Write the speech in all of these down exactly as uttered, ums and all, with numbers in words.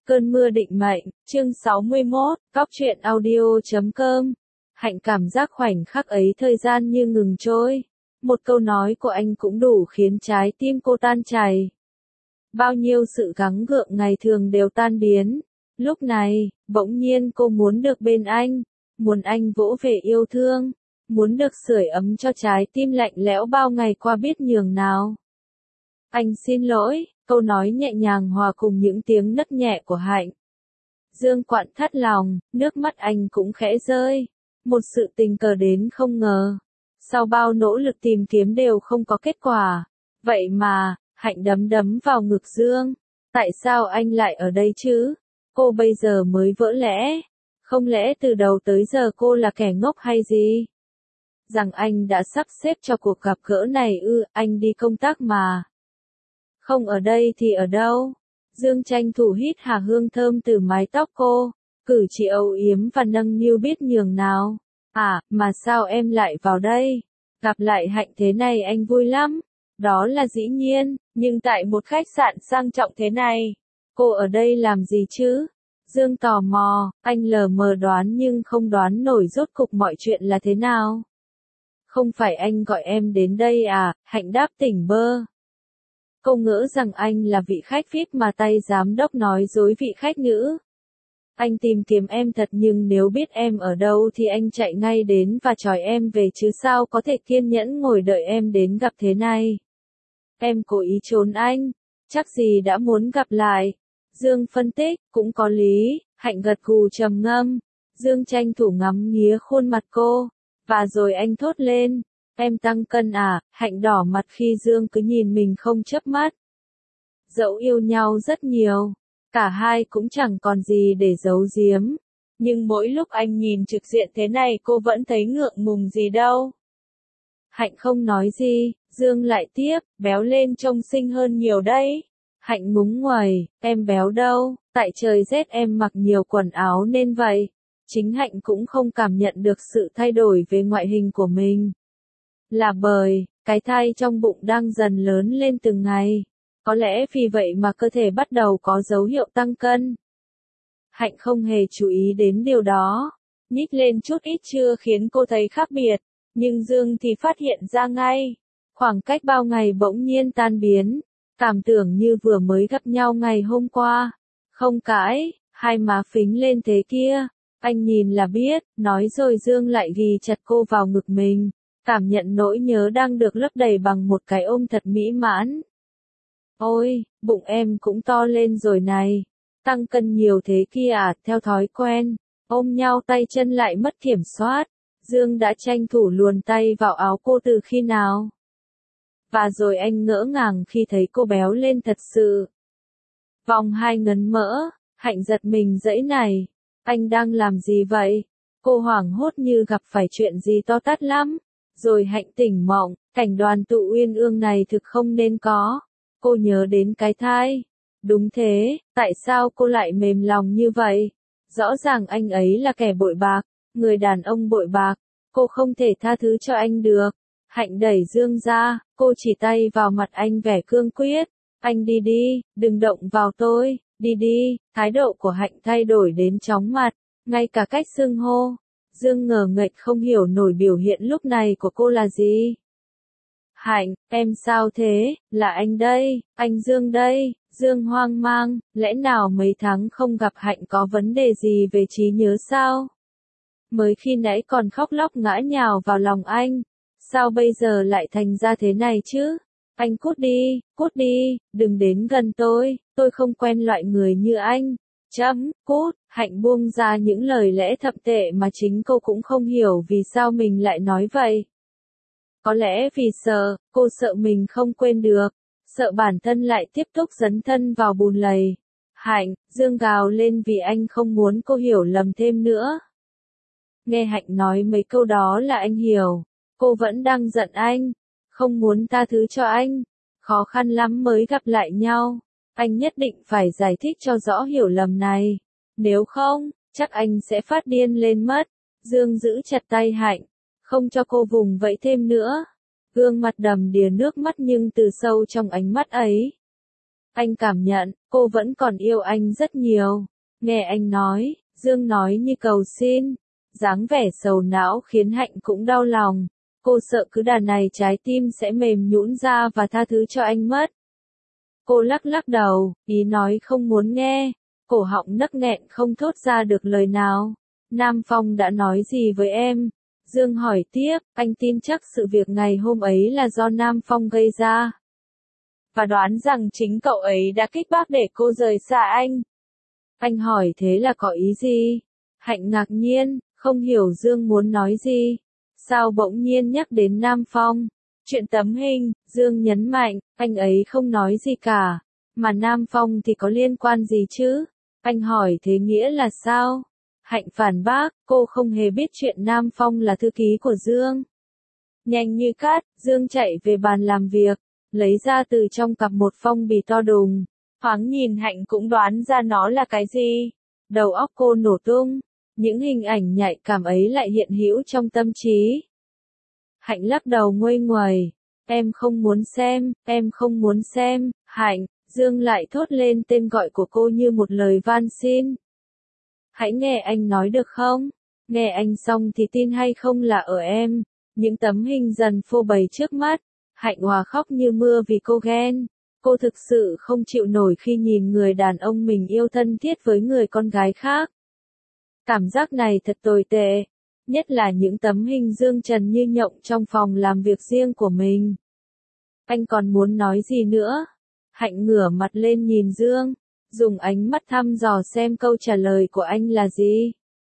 Cơn mưa định mệnh, chương sáu mươi mốt, Cóc truyện audio chấm com. Hạnh cảm giác khoảnh khắc ấy thời gian như ngừng trôi. Một câu nói của anh cũng đủ khiến trái tim cô tan chảy. Bao nhiêu sự gắng gượng ngày thường đều tan biến. Lúc này, bỗng nhiên cô muốn được bên anh, muốn anh vỗ về yêu thương, muốn được sưởi ấm cho trái tim lạnh lẽo bao ngày qua biết nhường nào. Anh xin lỗi, câu nói nhẹ nhàng hòa cùng những tiếng nấc nhẹ của Hạnh. Dương quặn thắt lòng, nước mắt anh cũng khẽ rơi. Một sự tình cờ đến không ngờ. Sau bao nỗ lực tìm kiếm đều không có kết quả. Vậy mà, Hạnh đấm đấm vào ngực Dương. Tại sao anh lại ở đây chứ? Cô bây giờ mới vỡ lẽ. Không lẽ từ đầu tới giờ cô là kẻ ngốc hay gì? Rằng anh đã sắp xếp cho cuộc gặp gỡ này ư, anh đi công tác mà. Không ở đây thì ở đâu? Dương tranh thủ hít hà hương thơm từ mái tóc cô, cử chỉ âu yếm và nâng niu biết nhường nào. À, mà sao em lại vào đây? Gặp lại Hạnh thế này anh vui lắm. Đó là dĩ nhiên, nhưng tại một khách sạn sang trọng thế này, cô ở đây làm gì chứ? Dương tò mò, anh lờ mờ đoán nhưng không đoán nổi rốt cục mọi chuyện là thế nào. Không phải anh gọi em đến đây à? Hạnh đáp tỉnh bơ. Cô ngỡ rằng anh là vị khách vi ai pi mà tay giám đốc nói dối vị khách nữ. Anh tìm kiếm em thật nhưng nếu biết em ở đâu thì anh chạy ngay đến và chói em về chứ sao có thể kiên nhẫn ngồi đợi em đến gặp thế này. Em cố ý trốn anh, chắc gì đã muốn gặp lại. Dương phân tích, cũng có lý, Hạnh gật gù trầm ngâm. Dương tranh thủ ngắm nghía khuôn mặt cô, và rồi anh thốt lên. Em tăng cân à? Hạnh đỏ mặt khi Dương cứ nhìn mình không chớp mắt. Dẫu yêu nhau rất nhiều, cả hai cũng chẳng còn gì để giấu giếm. Nhưng mỗi lúc anh nhìn trực diện thế này cô vẫn thấy ngượng ngùng gì đâu. Hạnh không nói gì, Dương lại tiếp, béo lên trông xinh hơn nhiều đấy. Hạnh ngúng nguẩy, em béo đâu, tại trời rét em mặc nhiều quần áo nên vậy. Chính Hạnh cũng không cảm nhận được sự thay đổi về ngoại hình của mình. Là bởi, cái thai trong bụng đang dần lớn lên từng ngày. Có lẽ vì vậy mà cơ thể bắt đầu có dấu hiệu tăng cân. Hạnh không hề chú ý đến điều đó. Nhích lên chút ít chưa khiến cô thấy khác biệt. Nhưng Dương thì phát hiện ra ngay. Khoảng cách bao ngày bỗng nhiên tan biến. Cảm tưởng như vừa mới gặp nhau ngày hôm qua. Không cãi, hai má phính lên thế kia. Anh nhìn là biết, nói rồi Dương lại ghì chặt cô vào ngực mình. Cảm nhận nỗi nhớ đang được lấp đầy bằng một cái ôm thật mỹ mãn. Ôi, bụng em cũng to lên rồi này. Tăng cân nhiều thế kia à, theo thói quen. Ôm nhau tay chân lại mất kiểm soát. Dương đã tranh thủ luồn tay vào áo cô từ khi nào. Và rồi anh ngỡ ngàng khi thấy cô béo lên thật sự. Vòng hai ngấn mỡ, Hạnh giật mình dãy này. Anh đang làm gì vậy? Cô hoảng hốt như gặp phải chuyện gì to tát lắm. Rồi Hạnh tỉnh mộng, cảnh đoàn tụ uyên ương này thực không nên có. Cô nhớ đến cái thai. Đúng thế, tại sao cô lại mềm lòng như vậy? Rõ ràng anh ấy là kẻ bội bạc, người đàn ông bội bạc. Cô không thể tha thứ cho anh được. Hạnh đẩy Dương ra, cô chỉ tay vào mặt anh vẻ cương quyết. Anh đi đi, đừng động vào tôi, đi đi. Thái độ của Hạnh thay đổi đến chóng mặt, ngay cả cách xưng hô. Dương ngờ nghệch không hiểu nổi biểu hiện lúc này của cô là gì. Hạnh, em sao thế, là anh đây, anh Dương đây. Dương hoang mang, lẽ nào mấy tháng không gặp Hạnh có vấn đề gì về trí nhớ sao? Mới khi nãy còn khóc lóc ngã nhào vào lòng anh, sao bây giờ lại thành ra thế này chứ? Anh cút đi, cút đi, đừng đến gần tôi, tôi không quen loại người như anh. Chấm, cút. Hạnh buông ra những lời lẽ thậm tệ mà chính cô cũng không hiểu vì sao mình lại nói vậy. Có lẽ vì sợ, cô sợ mình không quên được, sợ bản thân lại tiếp tục dấn thân vào bùn lầy. Hạnh, Dương gào lên vì anh không muốn cô hiểu lầm thêm nữa. Nghe Hạnh nói mấy câu đó là anh hiểu, cô vẫn đang giận anh, không muốn tha thứ cho anh, khó khăn lắm mới gặp lại nhau. Anh nhất định phải giải thích cho rõ hiểu lầm này. Nếu không, chắc anh sẽ phát điên lên mất. Dương giữ chặt tay Hạnh, không cho cô vùng vẫy thêm nữa. Gương mặt đầm đìa nước mắt nhưng từ sâu trong ánh mắt ấy. Anh cảm nhận, cô vẫn còn yêu anh rất nhiều. Nghe anh nói, Dương nói như cầu xin. Dáng vẻ sầu não khiến Hạnh cũng đau lòng. Cô sợ cứ đà này trái tim sẽ mềm nhũn ra và tha thứ cho anh mất. Cô lắc lắc đầu, ý nói không muốn nghe. Cổ họng nấc nghẹn không thốt ra được lời nào. Nam Phong đã nói gì với em? Dương hỏi tiếp, anh tin chắc sự việc ngày hôm ấy là do Nam Phong gây ra. Và đoán rằng chính cậu ấy đã kích bác để cô rời xa anh. Anh hỏi thế là có ý gì? Hạnh ngạc nhiên, không hiểu Dương muốn nói gì. Sao bỗng nhiên nhắc đến Nam Phong? Chuyện tấm hình, Dương nhấn mạnh, anh ấy không nói gì cả. Mà Nam Phong thì có liên quan gì chứ? Anh hỏi thế nghĩa là sao? Hạnh phản bác, cô không hề biết chuyện Nam Phong là thư ký của Dương. Nhanh như cát, Dương chạy về bàn làm việc, lấy ra từ trong cặp một phong bì to đùng. Thoáng nhìn Hạnh cũng đoán ra nó là cái gì. Đầu óc cô nổ tung, những hình ảnh nhạy cảm ấy lại hiện hữu trong tâm trí. Hạnh lắc đầu nguây nguầy, em không muốn xem, em không muốn xem, Hạnh. Dương lại thốt lên tên gọi của cô như một lời van xin. Hãy nghe anh nói được không? Nghe anh xong thì tin hay không là ở em. Những tấm hình dần phô bày trước mắt. Hạnh Hòa khóc như mưa vì cô ghen. Cô thực sự không chịu nổi khi nhìn người đàn ông mình yêu thân thiết với người con gái khác. Cảm giác này thật tồi tệ. Nhất là những tấm hình Dương Trần như nhộng trong phòng làm việc riêng của mình. Anh còn muốn nói gì nữa? Hạnh ngửa mặt lên nhìn Dương, dùng ánh mắt thăm dò xem câu trả lời của anh là gì.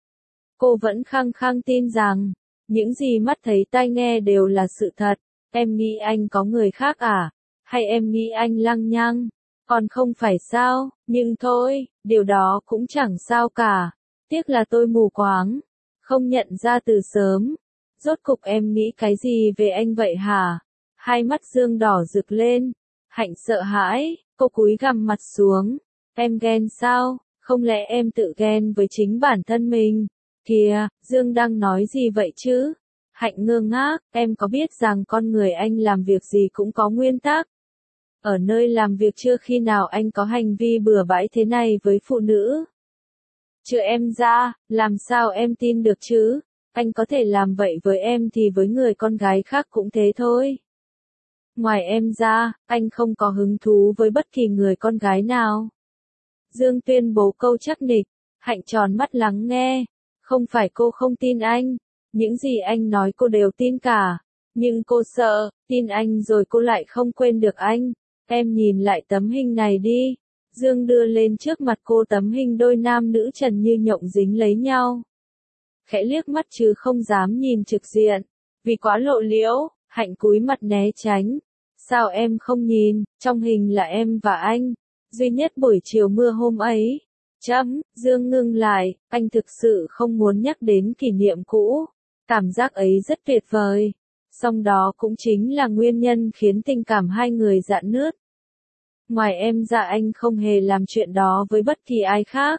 Cô vẫn khăng khăng tin rằng, những gì mắt thấy tai nghe đều là sự thật. Em nghĩ anh có người khác à? Hay em nghĩ anh lăng nhăng? Còn không phải sao, nhưng thôi, điều đó cũng chẳng sao cả. Tiếc là tôi mù quáng, không nhận ra từ sớm. Rốt cục em nghĩ cái gì về anh vậy hả? Hai mắt Dương đỏ rực lên. Hạnh sợ hãi, cô cúi gằm mặt xuống. Em ghen sao? Không lẽ em tự ghen với chính bản thân mình? Kìa, Dương đang nói gì vậy chứ? Hạnh ngơ ngác, em có biết rằng con người anh làm việc gì cũng có nguyên tắc. Ở nơi làm việc chưa khi nào anh có hành vi bừa bãi thế này với phụ nữ. Chứ em ra, làm sao em tin được chứ? Anh có thể làm vậy với em thì với người con gái khác cũng thế thôi. Ngoài em ra, anh không có hứng thú với bất kỳ người con gái nào. Dương tuyên bố câu chắc nịch. Hạnh tròn mắt lắng nghe. Không phải cô không tin anh. Những gì anh nói cô đều tin cả. Nhưng cô sợ, tin anh rồi cô lại không quên được anh. Em nhìn lại tấm hình này đi. Dương đưa lên trước mặt cô tấm hình đôi nam nữ trần như nhộng dính lấy nhau. Khẽ liếc mắt chứ không dám nhìn trực diện. Vì quá lộ liễu, Hạnh cúi mặt né tránh. Sao em không nhìn, trong hình là em và anh. Duy nhất buổi chiều mưa hôm ấy. Chấm, Dương ngưng lại, anh thực sự không muốn nhắc đến kỷ niệm cũ. Cảm giác ấy rất tuyệt vời. Song đó cũng chính là nguyên nhân khiến tình cảm hai người rạn nứt. Ngoài em ra anh không hề làm chuyện đó với bất kỳ ai khác.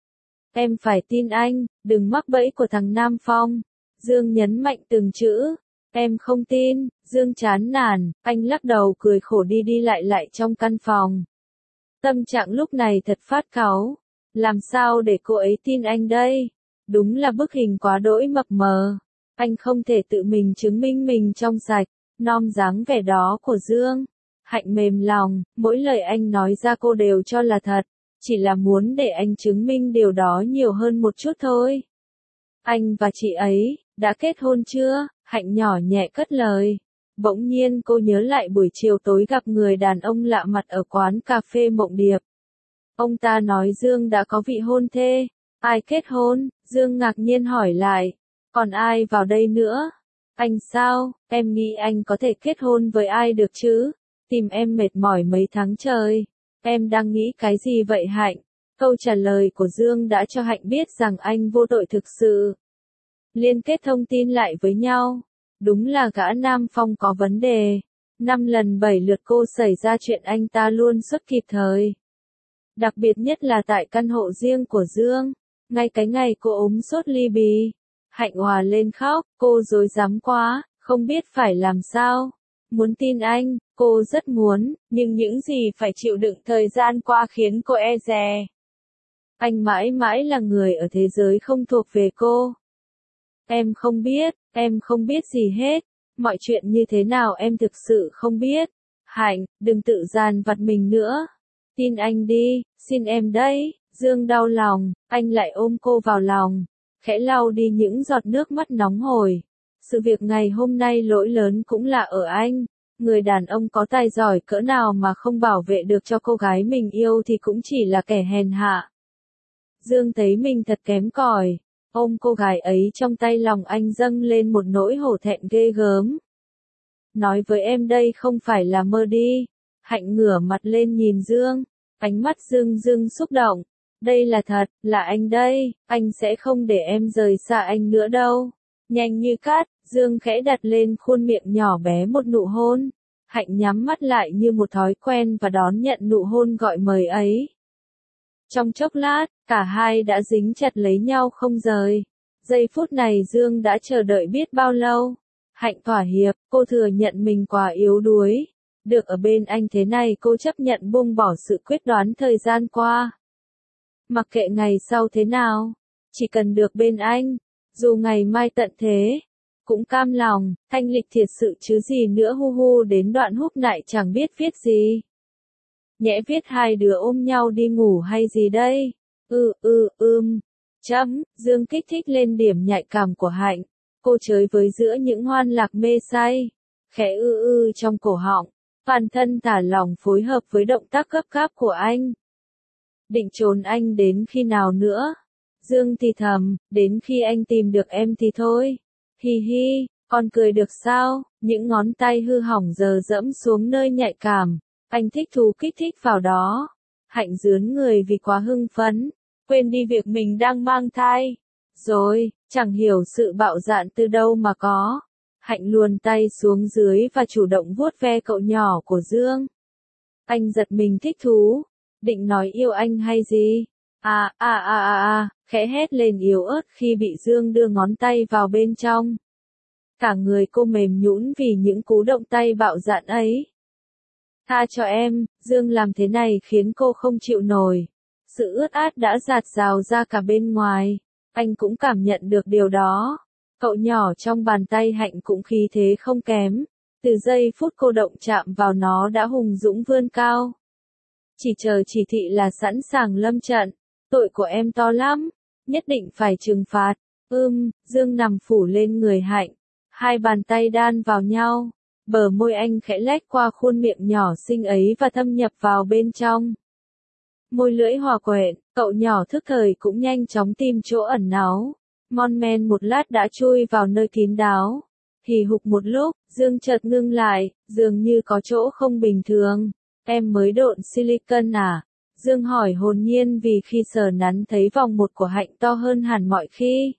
Em phải tin anh, đừng mắc bẫy của thằng Nam Phong. Dương nhấn mạnh từng chữ. Em không tin, Dương chán nản, anh lắc đầu cười khổ đi đi lại lại trong căn phòng. Tâm trạng lúc này thật phát cáu. Làm sao để cô ấy tin anh đây? Đúng là bức hình quá đỗi mập mờ. Anh không thể tự mình chứng minh mình trong sạch, nom dáng vẻ đó của Dương. Hạnh mềm lòng, mỗi lời anh nói ra cô đều cho là thật. Chỉ là muốn để anh chứng minh điều đó nhiều hơn một chút thôi. Anh và chị ấy, đã kết hôn chưa? Hạnh nhỏ nhẹ cất lời. Bỗng nhiên cô nhớ lại buổi chiều tối gặp người đàn ông lạ mặt ở quán cà phê Mộng Điệp. Ông ta nói Dương đã có vị hôn thê. Ai kết hôn? Dương ngạc nhiên hỏi lại. Còn ai vào đây nữa? Anh sao? Em nghĩ anh có thể kết hôn với ai được chứ? Tìm em mệt mỏi mấy tháng trời. Em đang nghĩ cái gì vậy Hạnh? Câu trả lời của Dương đã cho Hạnh biết rằng anh vô tội thực sự. Liên kết thông tin lại với nhau. Đúng là gã Nam Phong có vấn đề. Năm lần bảy lượt cô xảy ra chuyện anh ta luôn xuất kịp thời. Đặc biệt nhất là tại căn hộ riêng của Dương. Ngay cái ngày cô ốm sốt ly bì. Hạnh òa lên khóc, cô rối rắm quá, không biết phải làm sao. Muốn tin anh, cô rất muốn, nhưng những gì phải chịu đựng thời gian qua khiến cô e dè. Anh mãi mãi là người ở thế giới không thuộc về cô. Em không biết, em không biết gì hết. Mọi chuyện như thế nào em thực sự không biết. Hạnh, đừng tự dằn vặt mình nữa. Tin anh đi, xin em đấy. Dương đau lòng, anh lại ôm cô vào lòng, khẽ lau đi những giọt nước mắt nóng hổi. Sự việc ngày hôm nay lỗi lớn cũng là ở anh. Người đàn ông có tài giỏi cỡ nào mà không bảo vệ được cho cô gái mình yêu thì cũng chỉ là kẻ hèn hạ. Dương thấy mình thật kém cỏi, ôm cô gái ấy trong tay, lòng anh dâng lên một nỗi hổ thẹn ghê gớm. Nói với em đây không phải là mơ đi. Hạnh ngửa mặt lên nhìn Dương, ánh mắt rưng rưng xúc động. Đây là thật, là anh đây, anh sẽ không để em rời xa anh nữa đâu. Nhanh như cát, Dương khẽ đặt lên khuôn miệng nhỏ bé một nụ hôn. Hạnh nhắm mắt lại như một thói quen và đón nhận nụ hôn gọi mời ấy. Trong chốc lát, cả hai đã dính chặt lấy nhau không rời. Giây phút này Dương đã chờ đợi biết bao lâu. Hạnh thỏa hiệp, cô thừa nhận mình quá yếu đuối. Được ở bên anh thế này cô chấp nhận buông bỏ sự quyết đoán thời gian qua. Mặc kệ ngày sau thế nào, chỉ cần được bên anh, dù ngày mai tận thế, cũng cam lòng. Thanh Lịch thiệt sự chứ gì nữa, hu hu đến đoạn húp lại chẳng biết viết gì. Nhẽ viết hai đứa ôm nhau đi ngủ hay gì đây? Ừ ừ ưm. Chấm, Dương kích thích lên điểm nhạy cảm của Hạnh. Cô chơi với giữa những hoan lạc mê say. Khẽ ư ư trong cổ họng. Toàn thân thả lỏng phối hợp với động tác gấp gáp của anh. Định trốn anh đến khi nào nữa? Dương thì thầm, đến khi anh tìm được em thì thôi. Hi hi, còn cười được sao? Những ngón tay hư hỏng giờ dẫm xuống nơi nhạy cảm. Anh thích thú kích thích vào đó. Hạnh rướn người vì quá hưng phấn, quên đi việc mình đang mang thai. Rồi, chẳng hiểu sự bạo dạn từ đâu mà có. Hạnh luồn tay xuống dưới và chủ động vuốt ve cậu nhỏ của Dương. Anh giật mình thích thú, định nói yêu anh hay gì? À à à à à, khẽ hét lên yếu ớt khi bị Dương đưa ngón tay vào bên trong. Cả người cô mềm nhũn vì những cú động tay bạo dạn ấy. Tha cho em, Dương làm thế này khiến cô không chịu nổi. Sự ướt át đã rạt rào ra cả bên ngoài. Anh cũng cảm nhận được điều đó. Cậu nhỏ trong bàn tay Hạnh cũng khí thế không kém. Từ giây phút cô động chạm vào nó đã hùng dũng vươn cao. Chỉ chờ chỉ thị là sẵn sàng lâm trận. Tội của em to lắm, nhất định phải trừng phạt. Ưm, Dương nằm phủ lên người Hạnh. Hai bàn tay đan vào nhau. Bờ môi anh khẽ lách qua khuôn miệng nhỏ xinh ấy và thâm nhập vào bên trong. Môi lưỡi hòa quyện, cậu nhỏ thức thời cũng nhanh chóng tìm chỗ ẩn náu. Mon men một lát đã chui vào nơi kín đáo. Hì hục một lúc, Dương chợt ngưng lại, dường như có chỗ không bình thường. Em mới độn silicon à? Dương hỏi hồn nhiên vì khi sờ nắn thấy vòng một của Hạnh to hơn hẳn mọi khi.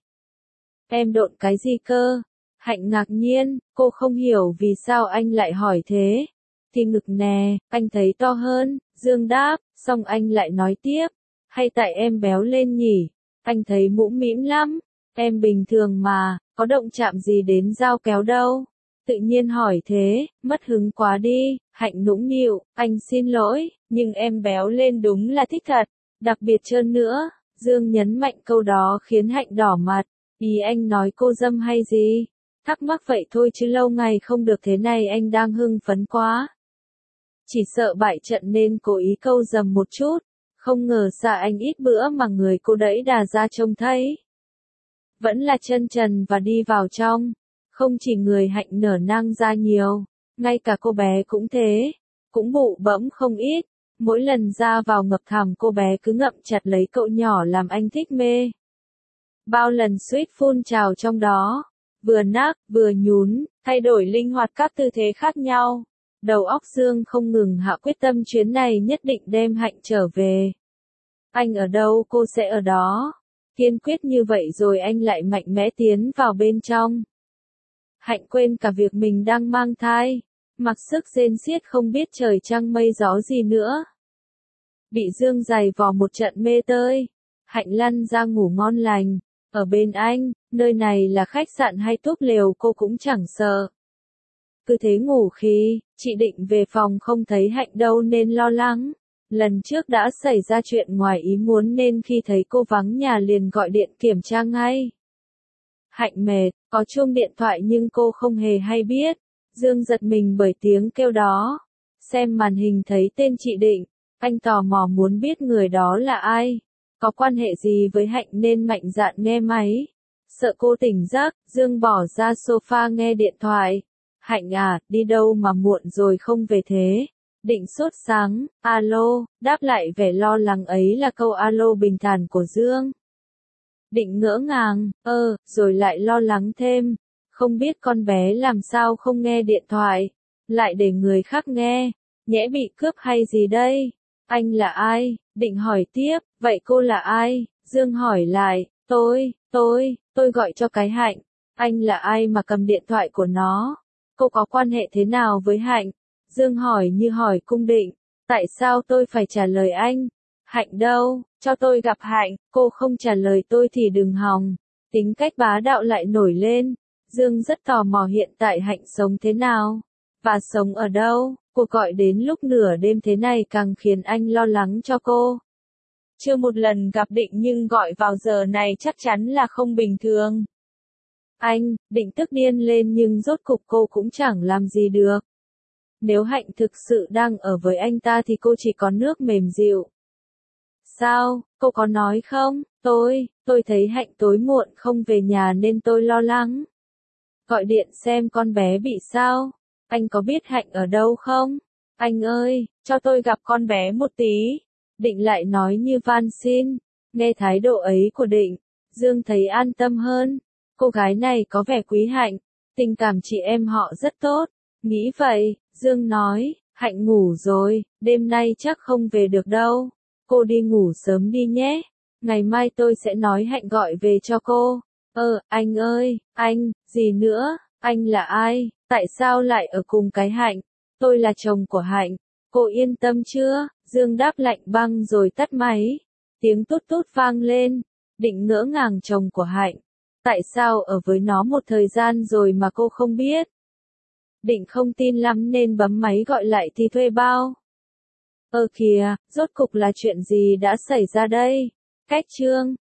Em độn cái gì cơ? Hạnh ngạc nhiên, cô không hiểu vì sao anh lại hỏi thế. Thì ngực nè, anh thấy to hơn, Dương đáp, xong anh lại nói tiếp. Hay tại em béo lên nhỉ? Anh thấy mũm mĩm lắm. Em bình thường mà, có động chạm gì đến dao kéo đâu. Tự nhiên hỏi thế, mất hứng quá đi. Hạnh nũng nịu, anh xin lỗi, nhưng em béo lên đúng là thích thật. Đặc biệt trơn nữa. Dương nhấn mạnh câu đó khiến Hạnh đỏ mặt. Ý anh nói cô dâm hay gì? Thắc mắc vậy thôi chứ lâu ngày không được thế này anh đang hưng phấn quá. Chỉ sợ bại trận nên cố ý câu dầm một chút. Không ngờ xa anh ít bữa mà người cô đẩy đà ra trông thấy. Vẫn là chân trần và đi vào trong. Không chỉ người Hạnh nở nang ra nhiều, ngay cả cô bé cũng thế. Cũng bụ bẫm không ít. Mỗi lần ra vào ngập thẳm cô bé cứ ngậm chặt lấy cậu nhỏ làm anh thích mê. Bao lần suýt phun trào trong đó. Vừa nác, vừa nhún, thay đổi linh hoạt các tư thế khác nhau. Đầu óc Dương không ngừng hạ quyết tâm chuyến này nhất định đem Hạnh trở về. Anh ở đâu cô sẽ ở đó. Kiên quyết như vậy rồi anh lại mạnh mẽ tiến vào bên trong. Hạnh quên cả việc mình đang mang thai. Mặc sức rên xiết không biết trời trăng mây gió gì nữa. Bị Dương giày vò một trận mê tơi. Hạnh lăn ra ngủ ngon lành. Ở bên anh, nơi này là khách sạn hay túp lều cô cũng chẳng sợ. cứ thế ngủ khi, chị Định về phòng không thấy Hạnh đâu nên lo lắng. Lần trước đã xảy ra chuyện ngoài ý muốn nên khi thấy cô vắng nhà liền gọi điện kiểm tra ngay. Hạnh mệt, có chuông điện thoại nhưng cô không hề hay biết. Dương giật mình bởi tiếng kêu đó. Xem màn hình thấy tên chị Định, anh tò mò muốn biết người đó là ai. Có quan hệ gì với Hạnh nên mạnh dạn nghe máy. Sợ cô tỉnh giấc, Dương bỏ ra sofa nghe điện thoại. Hạnh à, đi đâu mà muộn rồi không về thế? Định sốt sáng, alo, đáp lại vẻ lo lắng ấy là câu alo bình thản của Dương. Định ngỡ ngàng, ơ, rồi lại lo lắng thêm. Không biết con bé làm sao không nghe điện thoại, lại để người khác nghe, nhẽ bị cướp hay gì đây? Anh là ai? Định hỏi tiếp, vậy cô là ai? Dương hỏi lại, tôi, tôi, tôi gọi cho cái Hạnh. Anh là ai mà cầm điện thoại của nó? Cô có quan hệ thế nào với Hạnh? Dương hỏi như hỏi cung Định, tại sao tôi phải trả lời anh? Hạnh đâu, cho tôi gặp Hạnh, cô không trả lời tôi thì đừng hòng. Tính cách bá đạo lại nổi lên. Dương rất tò mò hiện tại Hạnh sống thế nào, và sống ở đâu. Cuộc gọi đến lúc nửa đêm thế này càng khiến anh lo lắng cho cô. Chưa một lần gặp Định nhưng gọi vào giờ này chắc chắn là không bình thường. Anh, Định tức điên lên nhưng rốt cục cô cũng chẳng làm gì được. Nếu Hạnh thực sự đang ở với anh ta thì cô chỉ có nước mềm dịu. Sao, cô có nói không? Tôi, tôi thấy Hạnh tối muộn không về nhà nên tôi lo lắng. Gọi điện xem con bé bị sao? Anh có biết Hạnh ở đâu không? Anh ơi, cho tôi gặp con bé một tí. Định lại nói như van xin. Nghe thái độ ấy của Định, Dương thấy an tâm hơn. Cô gái này có vẻ quý Hạnh. Tình cảm chị em họ rất tốt. Nghĩ vậy, Dương nói, Hạnh ngủ rồi, đêm nay chắc không về được đâu. Cô đi ngủ sớm đi nhé. Ngày mai tôi sẽ nói Hạnh gọi về cho cô. Ờ, anh ơi, anh, gì nữa, anh là ai, tại sao lại ở cùng cái Hạnh? Tôi là chồng của Hạnh, cô yên tâm chưa? Dương đáp lạnh băng rồi tắt máy. Tiếng tút tút vang lên, Định ngỡ ngàng chồng của Hạnh. Tại sao ở với nó một thời gian rồi mà cô không biết? Định không tin lắm nên bấm máy gọi lại thì thuê bao. Ơ kìa, rốt cục là chuyện gì đã xảy ra đây? Cách chương